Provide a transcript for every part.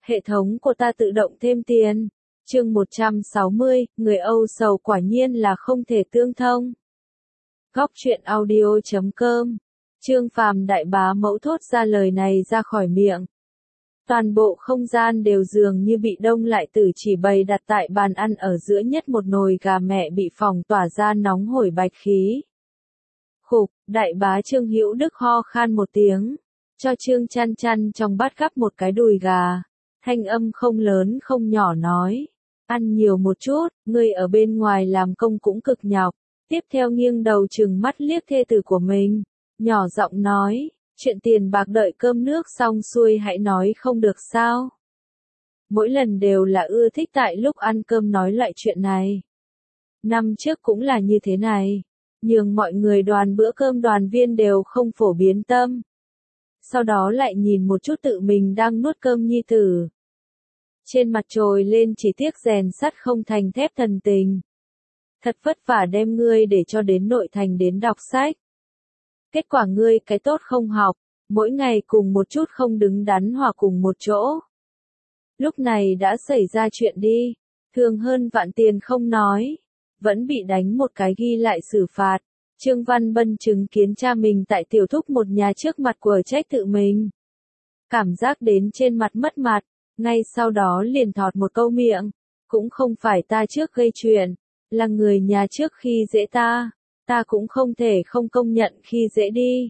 Hệ thống của ta tự động thêm tiền. Chương 160, người Âu sầu quả nhiên là không thể tương thông. Góc truyện audio.com. Trương Phàm đại bá mẫu thốt ra lời này ra khỏi miệng. Toàn bộ không gian đều dường như bị đông lại, Tử chỉ bày đặt tại bàn ăn ở giữa nhất một nồi gà mẹ bị phỏng tỏa ra nóng hổi bạch khí. Khục, đại bá Trương Hữu Đức ho khan một tiếng, cho Trương Chăn Chăn trong bát gắp một cái đùi gà. Thanh âm không lớn không nhỏ nói, ăn nhiều một chút, ngươi ở bên ngoài làm công cũng cực nhọc. Tiếp theo nghiêng đầu trừng mắt liếc thê tử của mình, nhỏ giọng nói, chuyện tiền bạc đợi cơm nước xong xuôi hãy nói không được sao. Mỗi lần đều là ưa thích tại lúc ăn cơm nói loại chuyện này. Năm trước cũng là như thế này, nhường mọi người đoàn bữa cơm đoàn viên đều không phổ biến tâm. Sau đó lại nhìn một chút tự mình đang nuốt cơm nhi tử. Trên mặt trồi lên chỉ tiếc rèn sắt không thành thép thần tình. Thật vất vả đem ngươi để cho đến nội thành đến đọc sách. Kết quả ngươi cái tốt không học, mỗi ngày cùng một chút không đứng đắn hòa cùng một chỗ. Lúc này đã xảy ra chuyện đi, thường hơn vạn tiền không nói, vẫn bị đánh một cái ghi lại xử phạt. Trương Văn Bân chứng kiến cha mình tại tiểu thúc một nhà trước mặt quở trách tự mình. Cảm giác đến trên mặt mất mặt, ngay sau đó liền thọt một câu miệng, cũng không phải ta trước gây chuyện, là người nhà trước khi dễ ta cũng không thể không công nhận khi dễ đi.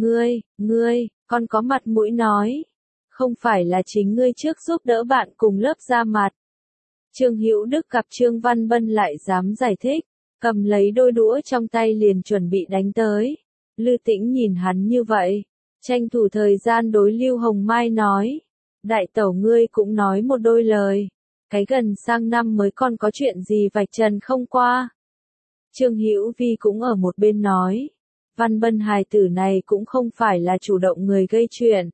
Ngươi, con có mặt mũi nói, không phải là chính ngươi trước giúp đỡ bạn cùng lớp ra mặt. Trương Hữu Đức gặp Trương Văn Bân lại dám giải thích, cầm lấy đôi đũa trong tay liền chuẩn bị đánh tới. Lư Tĩnh nhìn hắn như vậy, tranh thủ thời gian đối Lưu Hồng Mai nói, đại tẩu ngươi cũng nói một đôi lời, cái gần sang năm mới còn có chuyện gì vạch trần không qua. Trương Hữu Vi cũng ở một bên nói, Văn Bân hài tử này cũng không phải là chủ động người gây chuyện.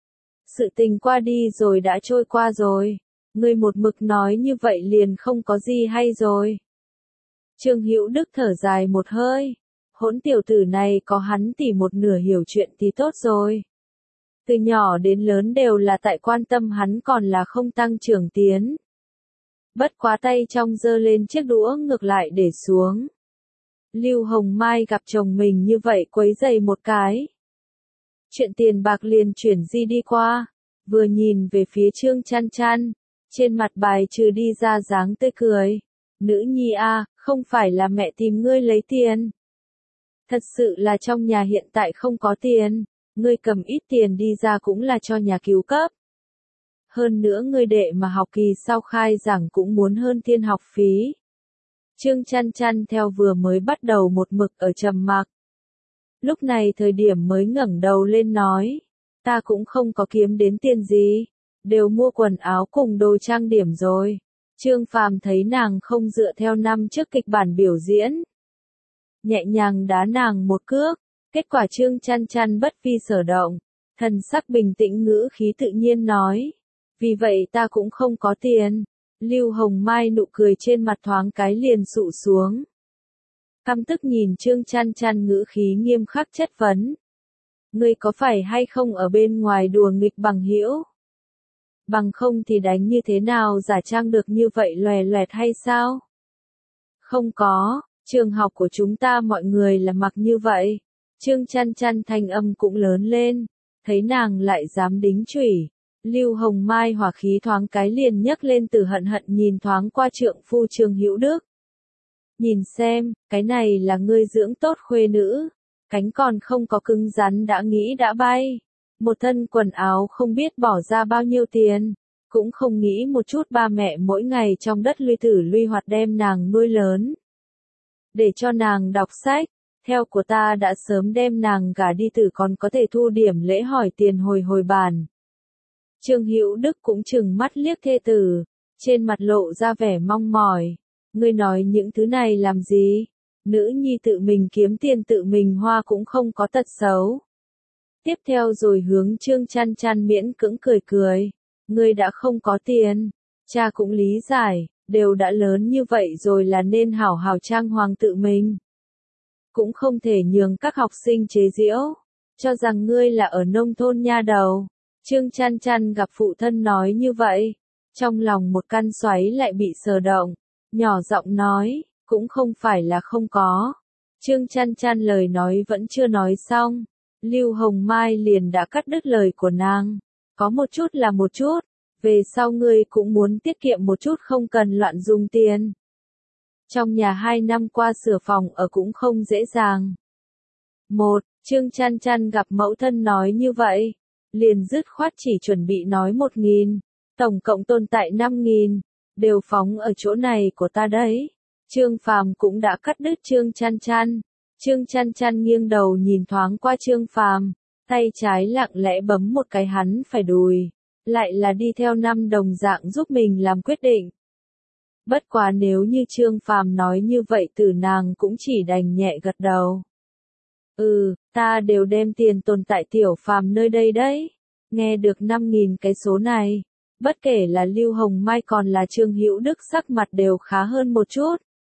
Sự tình qua đi rồi đã trôi qua rồi, ngươi một mực nói như vậy liền không có gì hay rồi. Trương Hữu Đức thở dài một hơi, hỗn tiểu tử này có hắn tỉ một nửa hiểu chuyện thì tốt rồi. Từ nhỏ đến lớn đều là tại quan tâm hắn còn là không tăng trưởng tiến. Bất quá tay trong giơ lên chiếc đũa ngược lại để xuống. Lưu Hồng Mai gặp chồng mình như vậy quấy rầy một cái. Chuyện tiền bạc liền chuyển di đi qua, vừa nhìn về phía Trương Chăn Chăn, trên mặt bài trừ đi ra dáng tươi cười. Nữ nhi a, không phải là mẹ tìm ngươi lấy tiền. Thật sự là trong nhà hiện tại không có tiền, ngươi cầm ít tiền đi ra cũng là cho nhà cứu cấp. Hơn nữa ngươi đệ mà học kỳ sau khai giảng cũng muốn hơn tiền học phí. Trương Chăn Chăn theo vừa mới bắt đầu một mực ở trầm mặc. Lúc này thời điểm mới ngẩng đầu lên nói, ta cũng không có kiếm đến tiền gì, đều mua quần áo cùng đồ trang điểm rồi. Trương Phàm thấy nàng không dựa theo năm trước kịch bản biểu diễn, nhẹ nhàng đá nàng một cước, kết quả Trương Chăn Chăn bất vi sở động, thần sắc bình tĩnh ngữ khí tự nhiên nói, vì vậy ta cũng không có tiền. Lưu Hồng Mai nụ cười trên mặt thoáng cái liền sụ xuống. Căm tức nhìn Trương Chăn Chăn ngữ khí nghiêm khắc chất vấn. Ngươi có phải hay không ở bên ngoài đùa nghịch bằng hữu? Bằng không thì đánh như thế nào giả trang được như vậy loè loẹt hay sao? Không có, trường học của chúng ta mọi người là mặc như vậy. Trương Chăn Chăn thanh âm cũng lớn lên, thấy nàng lại dám đính chửi. Lưu Hồng Mai hỏa khí thoáng cái liền nhấc lên từ hận hận nhìn thoáng qua trượng phu Trương Hữu Đức. Nhìn xem, cái này là ngươi dưỡng tốt khuê nữ, cánh còn không có cứng rắn đã nghĩ đã bay. Một thân quần áo không biết bỏ ra bao nhiêu tiền, cũng không nghĩ một chút ba mẹ mỗi ngày trong đất luy tử luy hoạt đem nàng nuôi lớn. Để cho nàng đọc sách, theo của ta đã sớm đem nàng gả đi tử còn có thể thu điểm lễ hỏi tiền hồi bản. Trương Hữu Đức cũng trừng mắt liếc thê tử, trên mặt lộ ra vẻ mong mỏi. Ngươi nói những thứ này làm gì? Nữ nhi tự mình kiếm tiền tự mình hoa cũng không có tật xấu. Tiếp theo rồi hướng Trương Chăn Chăn miễn cưỡng cười cười. Ngươi đã không có tiền, cha cũng lý giải, đều đã lớn như vậy rồi là nên hảo hảo trang hoàng tự mình. Cũng không thể nhường các học sinh chế giễu, cho rằng ngươi là ở nông thôn nha đầu. Trương Chăn Chăn gặp phụ thân nói như vậy, trong lòng một căn xoáy lại bị sờ động, nhỏ giọng nói, cũng không phải là không có. Trương Chăn Chăn lời nói vẫn chưa nói xong, Lưu Hồng Mai liền đã cắt đứt lời của nàng. Có một chút là một chút, về sau ngươi cũng muốn tiết kiệm một chút không cần loạn dùng tiền. Trong nhà 2 năm qua sửa phòng ở cũng không dễ dàng. Trương Chăn Chăn gặp mẫu thân nói như vậy, liền dứt khoát chỉ chuẩn bị nói 1.000, tổng cộng tồn tại 5.000, đều phóng ở chỗ này của ta đấy. Trương Phàm cũng đã cắt đứt Trương Chăn Chăn. Trương Chăn Chăn nghiêng đầu nhìn thoáng qua Trương Phàm, tay trái lặng lẽ bấm một cái hắn phải đùi, lại là đi theo 5 đồng dạng giúp mình làm quyết định. Bất quá nếu như Trương Phàm nói như vậy từ nàng cũng chỉ đành nhẹ gật đầu. Ta đều đem tiền tồn tại Tiểu Phàm nơi đây đấy. Nghe được 5.000 cái số này, bất kể là Lưu Hồng Mai còn là Trương Hữu Đức sắc mặt đều khá hơn một chút.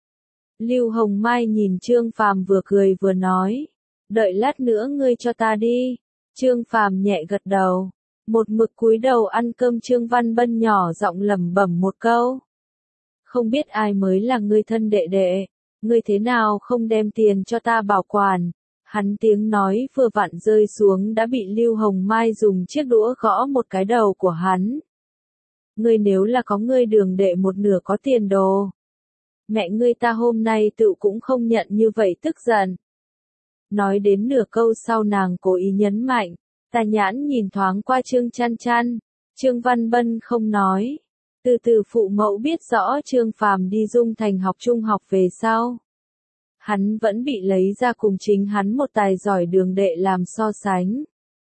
Lưu Hồng Mai nhìn Trương Phàm vừa cười vừa nói, đợi lát nữa ngươi cho ta đi. Trương Phàm nhẹ gật đầu, một mực cúi đầu ăn cơm. Trương Văn Bân nhỏ giọng lẩm bẩm một câu. Không biết ai mới là ngươi thân đệ đệ, ngươi thế nào không đem tiền cho ta bảo quản. Hắn tiếng nói vừa vặn rơi xuống đã bị Lưu Hồng Mai dùng chiếc đũa gõ một cái đầu của hắn. Ngươi nếu là có ngươi Đường đệ một nửa có tiền đồ, mẹ ngươi ta hôm nay tự cũng không nhận như vậy tức giận. Nói đến nửa câu sau nàng cố ý nhấn mạnh, tà nhãn nhìn thoáng qua Trương Chăn Chăn. Trương Văn Bân không nói. Từ từ phụ mẫu biết rõ Trương Phàm đi Dung Thành học trung học về sau, hắn vẫn bị lấy ra cùng chính hắn một tài giỏi Đường đệ làm so sánh.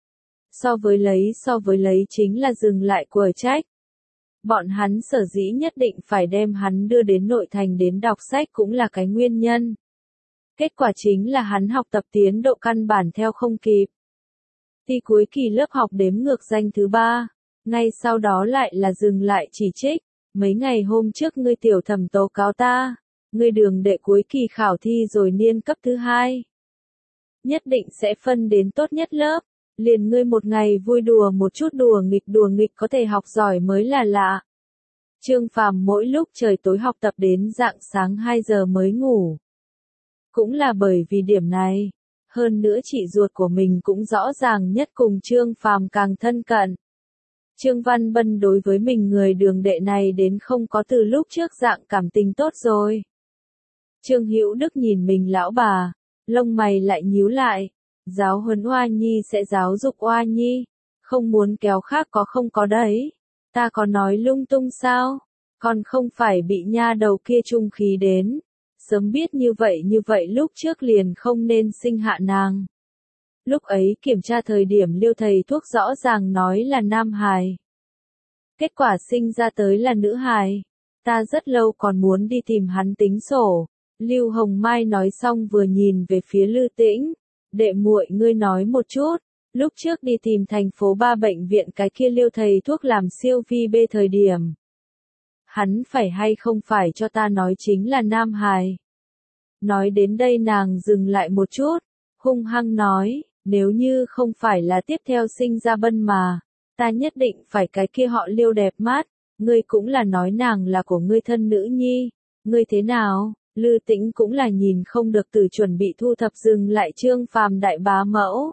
So với lấy chính là dừng lại quở trách. Bọn hắn sở dĩ nhất định phải đem hắn đưa đến nội thành đến đọc sách cũng là cái nguyên nhân. Kết quả chính là hắn học tập tiến độ căn bản theo không kịp. Thi cuối kỳ lớp học đếm ngược danh thứ 3, ngay sau đó lại là dừng lại chỉ trích. Mấy ngày hôm trước ngươi tiểu thẩm tố cáo ta, ngươi Đường đệ cuối kỳ khảo thi rồi niên cấp thứ 2. Nhất định sẽ phân đến tốt nhất lớp, liền ngươi một ngày vui đùa một chút đùa nghịch có thể học giỏi mới là lạ. Trương Phàm mỗi lúc trời tối học tập đến rạng sáng 2 giờ mới ngủ. Cũng là bởi vì điểm này, hơn nữa chị ruột của mình cũng rõ ràng nhất cùng Trương Phàm càng thân cận. Trương Văn Bân đối với mình người Đường đệ này đến không có từ lúc trước dạng cảm tình tốt rồi. Trương Hữu Đức nhìn mình lão bà, lông mày lại nhíu lại, giáo huấn Oa Nhi sẽ giáo dục Oa Nhi, không muốn kéo khác có không có đấy. Ta có nói lung tung sao, còn không phải bị nha đầu kia trung khí đến. Sớm biết như vậy lúc trước liền không nên sinh hạ nàng. Lúc ấy kiểm tra thời điểm Liêu thầy thuốc rõ ràng nói là nam hài. Kết quả sinh ra tới là nữ hài. Ta rất lâu còn muốn đi tìm hắn tính sổ. Lưu Hồng Mai nói xong vừa nhìn về phía Lư Tĩnh. Đệ muội ngươi nói một chút. Lúc trước đi tìm thành phố 3 bệnh viện cái kia Liêu thầy thuốc làm siêu vi bê thời điểm. Hắn phải hay không phải cho ta nói chính là nam hài. Nói đến đây nàng dừng lại một chút, hung hăng nói, nếu như không phải là tiếp theo sinh ra Bân mà, ta nhất định phải cái kia họ Liêu đẹp mắt, ngươi cũng là nói nàng là của ngươi thân nữ nhi, ngươi thế nào? Lư Tĩnh cũng là nhìn không được từ chuẩn bị thu thập dừng lại Trương Phàm đại bá mẫu.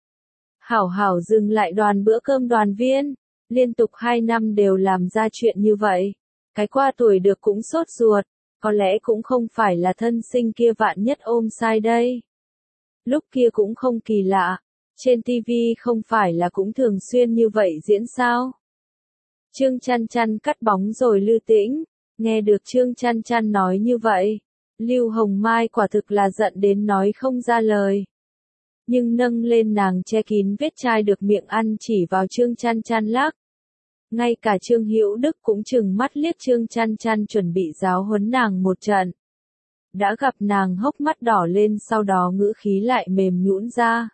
Hảo hảo dừng lại đoàn bữa cơm đoàn viên, liên tục 2 năm đều làm ra chuyện như vậy. Cái qua tuổi được cũng sốt ruột, có lẽ cũng không phải là thân sinh kia vạn nhất ôm sai đây. Lúc kia cũng không kỳ lạ, trên TV không phải là cũng thường xuyên như vậy diễn sao. Trương Chăn Chăn cắt bóng rồi Lư Tĩnh, nghe được Trương Chăn Chăn nói như vậy, Lưu Hồng Mai quả thực là giận đến nói không ra lời. Nhưng nâng lên nàng che kín vết chai được miệng ăn chỉ vào Trương Chăn Chăn lắc. Ngay cả Trương Hữu Đức cũng trừng mắt liếc Trương Chăn Chăn chuẩn bị giáo huấn nàng một trận. Đã gặp nàng hốc mắt đỏ lên sau đó ngữ khí lại mềm nhũn ra.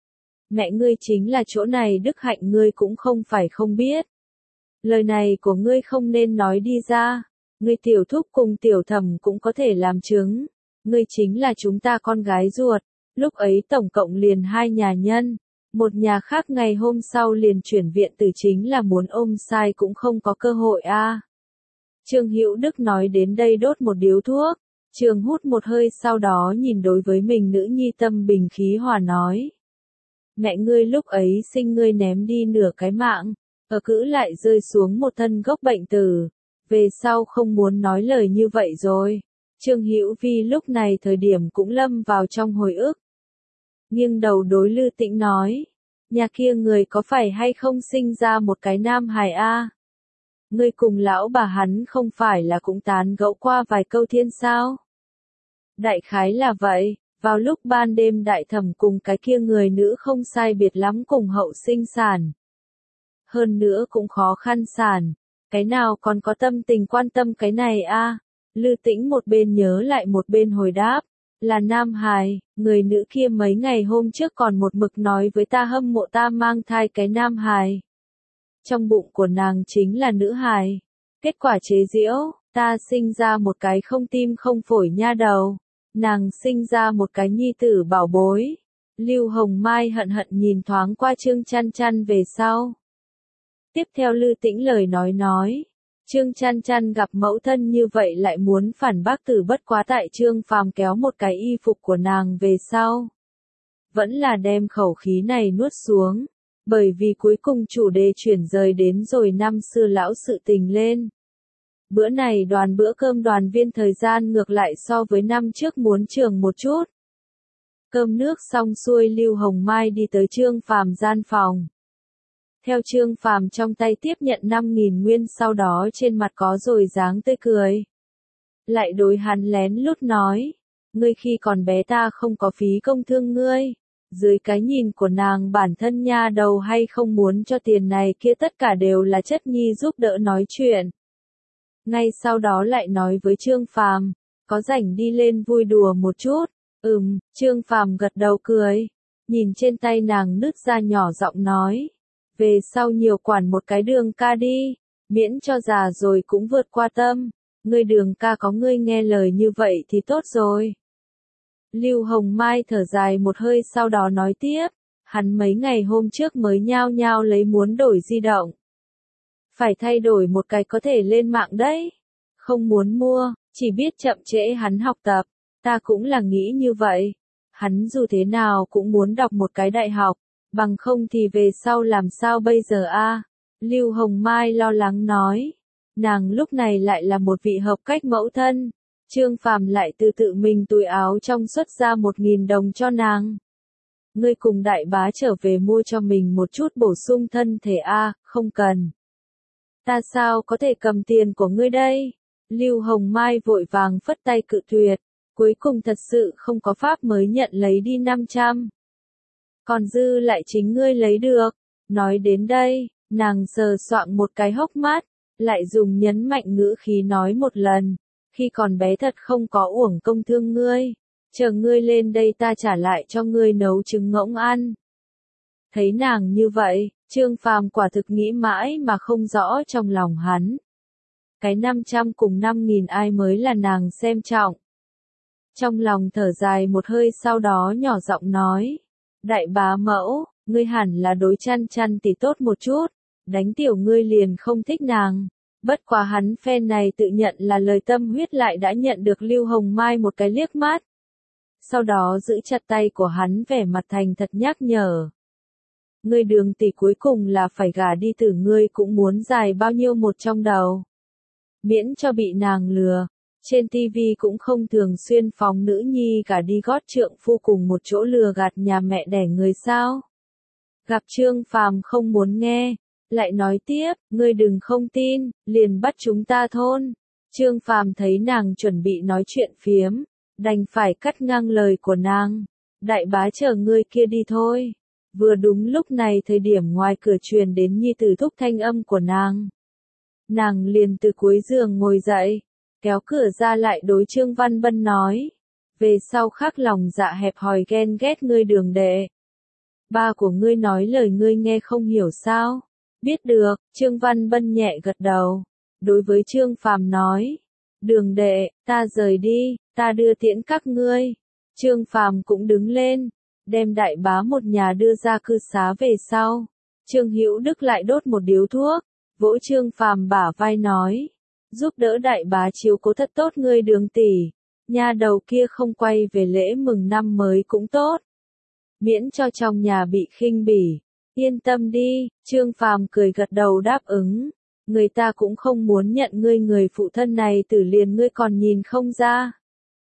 Mẹ ngươi chính là chỗ này đức hạnh ngươi cũng không phải không biết. Lời này của ngươi không nên nói đi ra. Ngươi tiểu thúc cùng tiểu thẩm cũng có thể làm chứng. Ngươi chính là chúng ta con gái ruột. Lúc ấy tổng cộng liền 2 nhà nhân. Một nhà khác ngày hôm sau liền chuyển viện từ chính là muốn ôm sai cũng không có cơ hội a. Trương Hữu Đức nói đến đây đốt một điếu thuốc, Trường hút một hơi sau đó nhìn đối với mình nữ nhi tâm bình khí hòa nói. Mẹ ngươi lúc ấy sinh ngươi ném đi nửa cái mạng, ở cữ lại rơi xuống một thân gốc bệnh tử, về sau không muốn nói lời như vậy rồi. Trương Hữu Vi lúc này thời điểm cũng lâm vào trong hồi ức. Nghiêng đầu đối Lư Tĩnh nói, nhà kia người có phải hay không sinh ra một cái nam hài a? Ngươi cùng lão bà hắn không phải là cũng tán gẫu qua vài câu thiên sao? Đại khái là vậy, vào lúc ban đêm đại thẩm cùng cái kia người nữ không sai biệt lắm cùng hậu sinh sản. Hơn nữa cũng khó khăn sản, cái nào còn có tâm tình quan tâm cái này a? Lư Tĩnh một bên nhớ lại một bên hồi đáp, là nam hài, người nữ kia mấy ngày hôm trước còn một mực nói với ta hâm mộ ta mang thai cái nam hài. Trong bụng của nàng chính là nữ hài. Kết quả chế giễu, ta sinh ra một cái không tim không phổi nha đầu. Nàng sinh ra một cái nhi tử bảo bối. Lưu Hồng Mai hận hận nhìn thoáng qua Trương Chăn Chăn về sau. Tiếp theo Lư Tĩnh lời nói. Trương Chăn Chăn gặp mẫu thân như vậy lại muốn phản bác từ bất quá tại Trương Phàm kéo một cái y phục của nàng về sau. Vẫn là đem khẩu khí này nuốt xuống. Bởi vì cuối cùng chủ đề chuyển rời đến rồi năm xưa lão sự tình lên. Bữa này bữa cơm đoàn viên thời gian ngược lại so với năm trước muốn trường một chút. Cơm nước xong xuôi Lưu Hồng Mai đi tới Trương Phàm gian phòng. Theo Trương Phàm trong tay tiếp nhận 5.000 nguyên sau đó trên mặt có rồi dáng tươi cười. Lại đối hắn lén lút nói, ngươi khi còn bé ta không có phí công thương ngươi. Dưới cái nhìn của nàng bản thân nha đầu hay không muốn cho tiền này kia tất cả đều là chất nhi giúp đỡ nói chuyện. Ngay sau đó lại nói với Trương Phàm, có rảnh đi lên vui đùa một chút. Trương Phàm gật đầu cười, nhìn trên tay nàng nứt ra nhỏ giọng nói, về sau nhiều quản một cái Đường ca đi, miễn cho già rồi cũng vượt qua tâm, ngươi Đường ca có ngươi nghe lời như vậy thì tốt rồi. Lưu Hồng Mai thở dài một hơi sau đó nói tiếp, hắn mấy ngày hôm trước mới nhao nhao lấy muốn đổi di động. Phải thay đổi một cái có thể lên mạng đấy. Không muốn mua, chỉ biết chậm trễ hắn học tập, ta cũng là nghĩ như vậy. Hắn dù thế nào cũng muốn đọc một cái đại học, bằng không thì về sau làm sao bây giờ a? Lưu Hồng Mai lo lắng nói, nàng lúc này lại là một vị hợp cách mẫu thân. Trương Phàm lại tự mình túi áo trong xuất ra 1.000 đồng cho nàng. Ngươi cùng đại bá trở về mua cho mình một chút bổ sung thân thể a, không cần. Ta sao có thể cầm tiền của ngươi đây? Lưu Hồng Mai vội vàng phất tay cự tuyệt, cuối cùng thật sự không có pháp mới nhận lấy đi 500. Còn dư lại chính ngươi lấy được. Nói đến đây, nàng sờ soạng một cái hốc mắt, lại dùng nhấn mạnh ngữ khí nói một lần. Khi còn bé thật không có uổng công thương ngươi, chờ ngươi lên đây ta trả lại cho ngươi nấu trứng ngỗng ăn. Thấy nàng như vậy, Trương Phàm quả thực nghĩ mãi mà không rõ trong lòng hắn. Cái 500 cùng 5.000 ai mới là nàng xem trọng. Trong lòng thở dài một hơi sau đó nhỏ giọng nói, đại bá mẫu, ngươi hẳn là đối Chăn Chăn thì tốt một chút, đánh tiểu ngươi liền không thích nàng. Bất quá hắn phen này tự nhận là lời tâm huyết lại đã nhận được Lưu Hồng Mai một cái liếc mắt. Sau đó giữ chặt tay của hắn vẻ mặt thành thật nhắc nhở. Ngươi Đường tỷ cuối cùng là phải gả đi tử ngươi cũng muốn dài bao nhiêu một trong đầu. Miễn cho bị nàng lừa. Trên TV cũng không thường xuyên phóng nữ nhi gả đi gót trượng phu cùng một chỗ lừa gạt nhà mẹ đẻ người sao. Gặp Trương Phàm không muốn nghe. Lại nói tiếp, ngươi đừng không tin, liền bắt chúng ta thôn. Trương Phàm thấy nàng chuẩn bị nói chuyện phiếm, đành phải cắt ngang lời của nàng. Đại bá chờ ngươi kia đi thôi. Vừa đúng lúc này thời điểm ngoài cửa truyền đến nhi tử thúc thanh âm của nàng. Nàng liền từ cuối giường ngồi dậy, kéo cửa ra lại đối Trương Văn Bân nói. Về sau khắc lòng dạ hẹp hòi ghen ghét ngươi Đường đệ. Ba của ngươi nói lời ngươi nghe không hiểu sao? Biết được, Trương Văn Bân nhẹ gật đầu. Đối với Trương Phàm nói, Đường đệ, ta rời đi, ta đưa tiễn các ngươi. Trương Phàm cũng đứng lên, đem đại bá một nhà đưa ra cư xá về sau. Trương Hữu Đức lại đốt một điếu thuốc, vỗ Trương Phàm bả vai nói, giúp đỡ đại bá chiếu cố thật tốt ngươi Đường tỷ, nha đầu kia không quay về lễ mừng năm mới cũng tốt. Miễn cho trong nhà bị khinh bỉ, yên tâm đi, Trương Phàm cười gật đầu đáp ứng, người ta cũng không muốn nhận ngươi người phụ thân này tử liền ngươi còn nhìn không ra.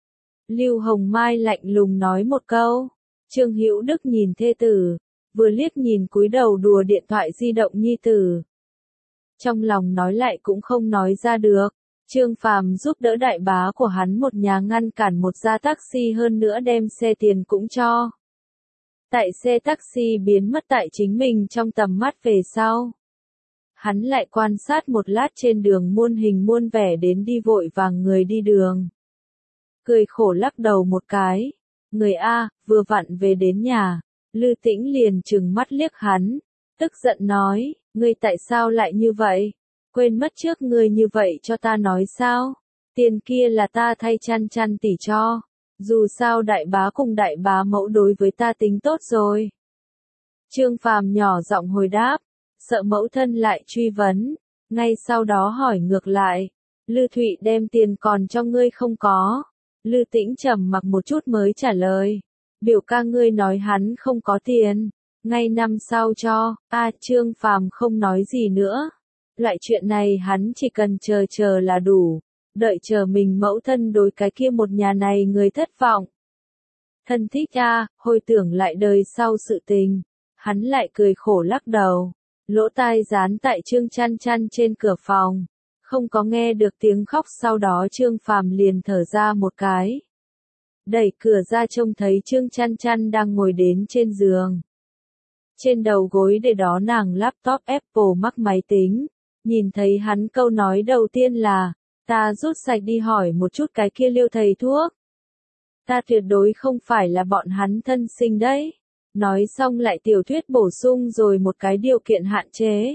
Lưu Hồng Mai lạnh lùng nói một câu, Trương Hữu Đức nhìn thê tử, vừa liếc nhìn cúi đầu đùa điện thoại di động nhi tử. Trong lòng nói lại cũng không nói ra được, Trương Phàm giúp đỡ đại bá của hắn một nhà ngăn cản một gia taxi hơn nữa đem xe tiền cũng cho. Tại xe taxi biến mất tại chính mình trong tầm mắt về sau. Hắn lại quan sát một lát trên đường muôn hình muôn vẻ đến đi vội vàng người đi đường. Cười khổ lắc đầu một cái. Người A, vừa vặn về đến nhà. Lư Tĩnh liền trừng mắt liếc hắn. Tức giận nói, ngươi tại sao lại như vậy? Quên mất trước ngươi như vậy cho ta nói sao? Tiền kia là ta thay chăn chăn tỉ cho. Dù sao đại bá cùng đại bá mẫu đối với ta tính tốt rồi. Trương Phàm nhỏ giọng hồi đáp, sợ mẫu thân lại truy vấn, ngay sau đó hỏi ngược lại, Lư Thụy đem tiền còn cho ngươi không có? Lư Tĩnh trầm mặc một chút mới trả lời, biểu ca ngươi nói hắn không có tiền, ngay năm sau cho. Trương Phàm không nói gì nữa. Loại chuyện này hắn chỉ cần chờ là đủ. Đợi chờ mình mẫu thân đối cái kia một nhà này người thất vọng. Thân thích hồi tưởng lại đời sau sự tình, hắn lại cười khổ lắc đầu, lỗ tai dán tại Trương Chăn Chăn trên cửa phòng, không có nghe được tiếng khóc, sau đó Trương Phàm liền thở ra một cái. Đẩy cửa ra trông thấy Trương Chăn Chăn đang ngồi đến trên giường. Trên đầu gối để đó nàng laptop Apple Mac máy tính, nhìn thấy hắn câu nói đầu tiên là, ta rút sạch đi hỏi một chút cái kia Liêu thầy thuốc. Ta tuyệt đối không phải là bọn hắn thân sinh đấy. Nói xong lại tiểu thuyết bổ sung rồi một cái điều kiện hạn chế.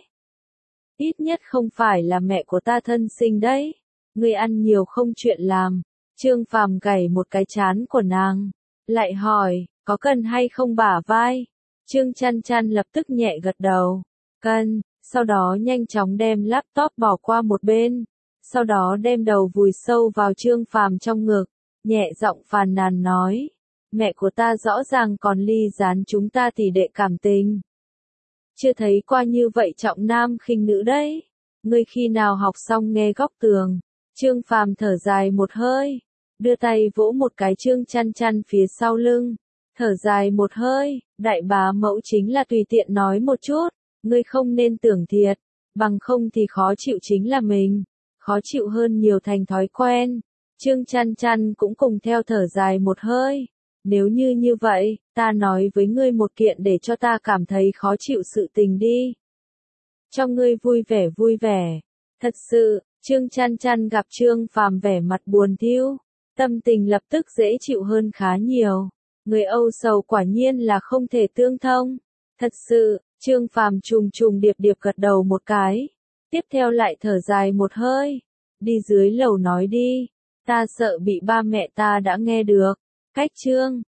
Ít nhất không phải là mẹ của ta thân sinh đấy. Ngươi ăn nhiều không chuyện làm. Trương Phàm gảy một cái trán của nàng. Lại hỏi, có cần hay không bả vai? Trương Chăn Chăn lập tức nhẹ gật đầu. Cần, sau đó nhanh chóng đem laptop bỏ qua một bên. Sau đó đem đầu vùi sâu vào Trương Phàm trong ngực, nhẹ giọng phàn nàn nói, mẹ của ta rõ ràng còn ly gián chúng ta tỷ đệ cảm tình. Chưa thấy qua như vậy trọng nam khinh nữ đấy. Ngươi khi nào học xong nghe góc tường? Trương Phàm thở dài một hơi, đưa tay vỗ một cái Trương Chăn Chăn phía sau lưng, thở dài một hơi, đại bá mẫu chính là tùy tiện nói một chút, ngươi không nên tưởng thiệt, bằng không thì khó chịu chính là mình. Khó chịu hơn nhiều thành thói quen. Trương Chăn Chăn cũng cùng theo thở dài một hơi. Nếu như vậy, ta nói với ngươi một kiện để cho ta cảm thấy khó chịu sự tình đi. Cho ngươi vui vẻ. Thật sự, Trương Chăn Chăn gặp Trương Phàm vẻ mặt buồn thiu, tâm tình lập tức dễ chịu hơn khá nhiều. Người âu sầu quả nhiên là không thể tương thông. Thật sự, Trương Phàm trùng điệp gật đầu một cái. Tiếp theo lại thở dài một hơi, đi dưới lầu nói đi, ta sợ bị ba mẹ ta đã nghe được. Cách Trương